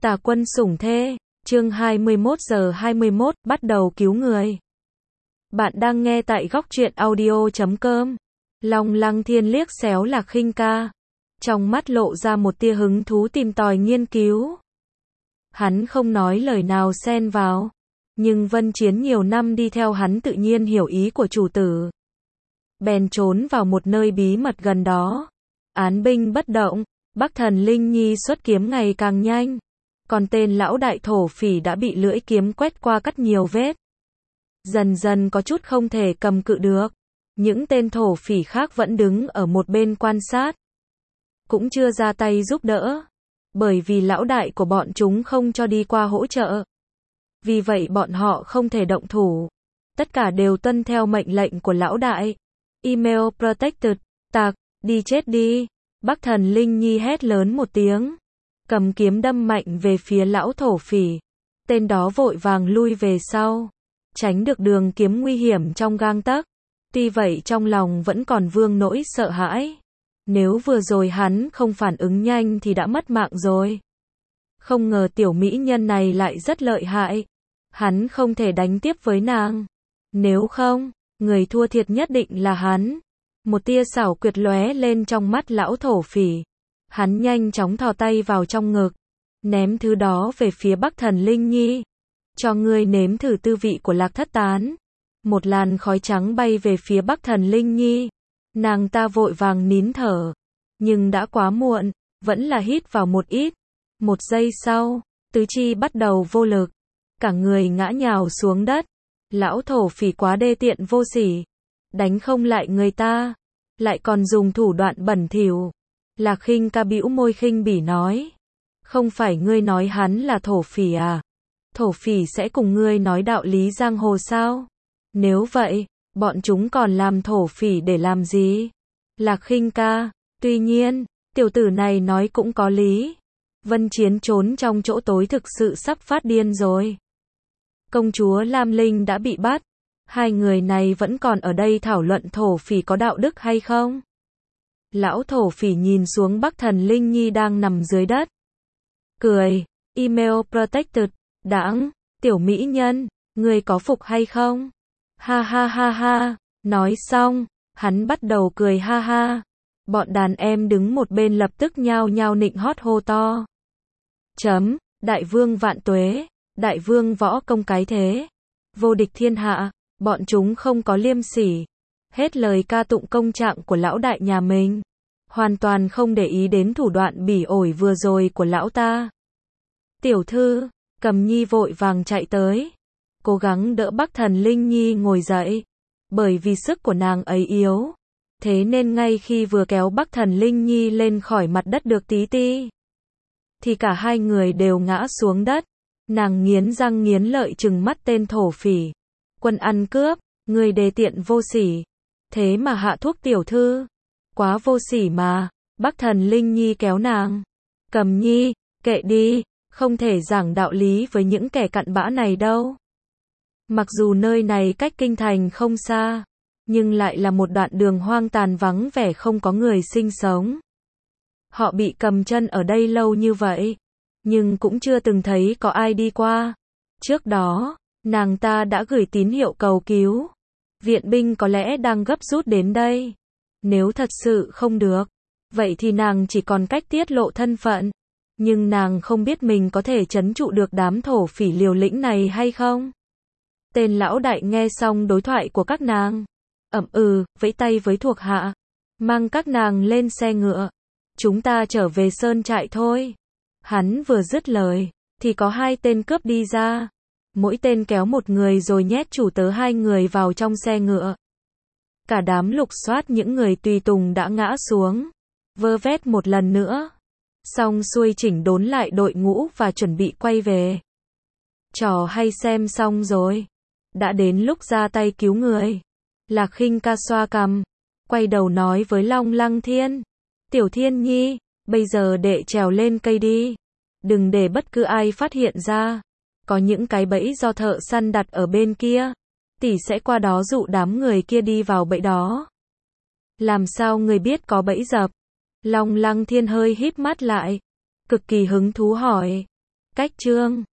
Tà quân sủng thê, chương 21 giờ 21, bắt đầu cứu người. Bạn đang nghe tại góc truyện audio.com. Long Lăng Thiên liếc xéo Lạc Khinh Ca, trong mắt lộ ra một tia hứng thú tìm tòi nghiên cứu. Hắn không nói lời nào xen vào, nhưng Vân Chiến nhiều năm đi theo hắn tự nhiên hiểu ý của chủ tử. Bèn trốn vào một nơi bí mật gần đó. Án binh bất động, Bắc Thần Linh Nhi xuất kiếm ngày càng nhanh. Còn tên lão đại thổ phỉ đã bị lưỡi kiếm quét qua cắt nhiều vết. Dần dần có chút không thể cầm cự được. Những tên thổ phỉ khác vẫn đứng ở một bên quan sát. Cũng chưa ra tay giúp đỡ. Bởi vì lão đại của bọn chúng không cho đi qua hỗ trợ. Vì vậy bọn họ không thể động thủ. Tất cả đều tuân theo mệnh lệnh của lão đại. Email protected, tạc, đi chết đi. Bắc Thần Linh Nhi hét lớn một tiếng. Cầm kiếm đâm mạnh về phía lão thổ phỉ. Tên đó vội vàng lui về sau. Tránh được đường kiếm nguy hiểm trong gang tấc. Tuy vậy trong lòng vẫn còn vương nỗi sợ hãi. Nếu vừa rồi hắn không phản ứng nhanh thì đã mất mạng rồi. Không ngờ tiểu mỹ nhân này lại rất lợi hại. Hắn không thể đánh tiếp với nàng. Nếu không, người thua thiệt nhất định là hắn. Một tia xảo quyệt lóe lên trong mắt lão thổ phỉ. Hắn nhanh chóng thò tay vào trong ngực. Ném thứ đó về phía Bắc Thần Linh Nhi. Cho ngươi nếm thử tư vị của Lạc Thất Tán. Một làn khói trắng bay về phía Bắc Thần Linh Nhi. Nàng ta vội vàng nín thở. Nhưng đã quá muộn, vẫn là hít vào một ít. Một giây sau, tứ chi bắt đầu vô lực. Cả người ngã nhào xuống đất. Lão thổ phỉ quá đê tiện vô sỉ. Đánh không lại người ta. Lại còn dùng thủ đoạn bẩn thỉu. Lạc Khinh Ca bĩu môi khinh bỉ nói. Không phải ngươi nói hắn là thổ phỉ à? Thổ phỉ sẽ cùng ngươi nói đạo lý giang hồ sao? Nếu vậy, bọn chúng còn làm thổ phỉ để làm gì? Lạc Khinh Ca, tuy nhiên, tiểu tử này nói cũng có lý. Vân Chiến trốn trong chỗ tối thực sự sắp phát điên rồi. Công chúa Lam Linh đã bị bắt. Hai người này vẫn còn ở đây thảo luận thổ phỉ có đạo đức hay không? Lão thổ phỉ nhìn xuống Bắc Thần Linh Nhi đang nằm dưới đất. Cười, email protected, đãng, tiểu mỹ nhân, ngươi có phục hay không? Ha ha ha ha, nói xong, hắn bắt đầu cười ha ha. Bọn đàn em đứng một bên lập tức nhao nhao nịnh hót hô to. Đại vương vạn tuế, đại vương võ công cái thế, vô địch thiên hạ, bọn chúng không có liêm sỉ. Hết lời ca tụng công trạng của lão đại nhà mình. Hoàn toàn không để ý đến thủ đoạn bỉ ổi vừa rồi của lão ta. Tiểu thư, Cầm Nhi vội vàng chạy tới. Cố gắng đỡ Bắc Thần Linh Nhi ngồi dậy. Bởi vì sức của nàng ấy yếu. Thế nên ngay khi vừa kéo Bắc Thần Linh Nhi lên khỏi mặt đất được tí ti. Thì cả hai người đều ngã xuống đất. Nàng nghiến răng nghiến lợi trừng mắt tên thổ phỉ. Quân ăn cướp, người đê tiện vô sỉ. Thế mà hạ thuốc tiểu thư. Quá vô sỉ mà. Bắc Thần Linh Nhi kéo nàng. Cầm Nhi, kệ đi, không thể giảng đạo lý với những kẻ cặn bã này đâu. Mặc dù nơi này cách kinh thành không xa, nhưng lại là một đoạn đường hoang tàn vắng vẻ không có người sinh sống. Họ bị cầm chân ở đây lâu như vậy, nhưng cũng chưa từng thấy có ai đi qua. Trước đó, nàng ta đã gửi tín hiệu cầu cứu. Viện binh có lẽ đang gấp rút đến đây. Nếu thật sự không được, vậy thì nàng chỉ còn cách tiết lộ thân phận. Nhưng nàng không biết mình có thể trấn trụ được đám thổ phỉ liều lĩnh này hay không. Tên lão đại nghe xong đối thoại của các nàng. Vẫy tay với thuộc hạ. Mang các nàng lên xe ngựa. Chúng ta trở về sơn trại thôi. Hắn vừa dứt lời, thì có hai tên cướp đi ra. Mỗi tên kéo một người rồi nhét chủ tớ hai người vào trong xe ngựa. Cả đám lục soát những người tùy tùng đã ngã xuống. Vơ vét một lần nữa. Xong xuôi chỉnh đốn lại đội ngũ và chuẩn bị quay về. Trò hay xem xong rồi. Đã đến lúc ra tay cứu người. Lạc Khinh Ca xoa cằm. Quay đầu nói với Long Lăng Thiên. Tiểu Thiên Nhi, bây giờ đệ trèo lên cây đi. Đừng để bất cứ ai phát hiện ra. Có những cái bẫy do thợ săn đặt ở bên kia. Tỷ sẽ qua đó dụ đám người kia đi vào bẫy đó. Làm sao người biết có bẫy dập? Long Lăng Thiên hơi híp mắt lại. Cực kỳ hứng thú hỏi. Cách chương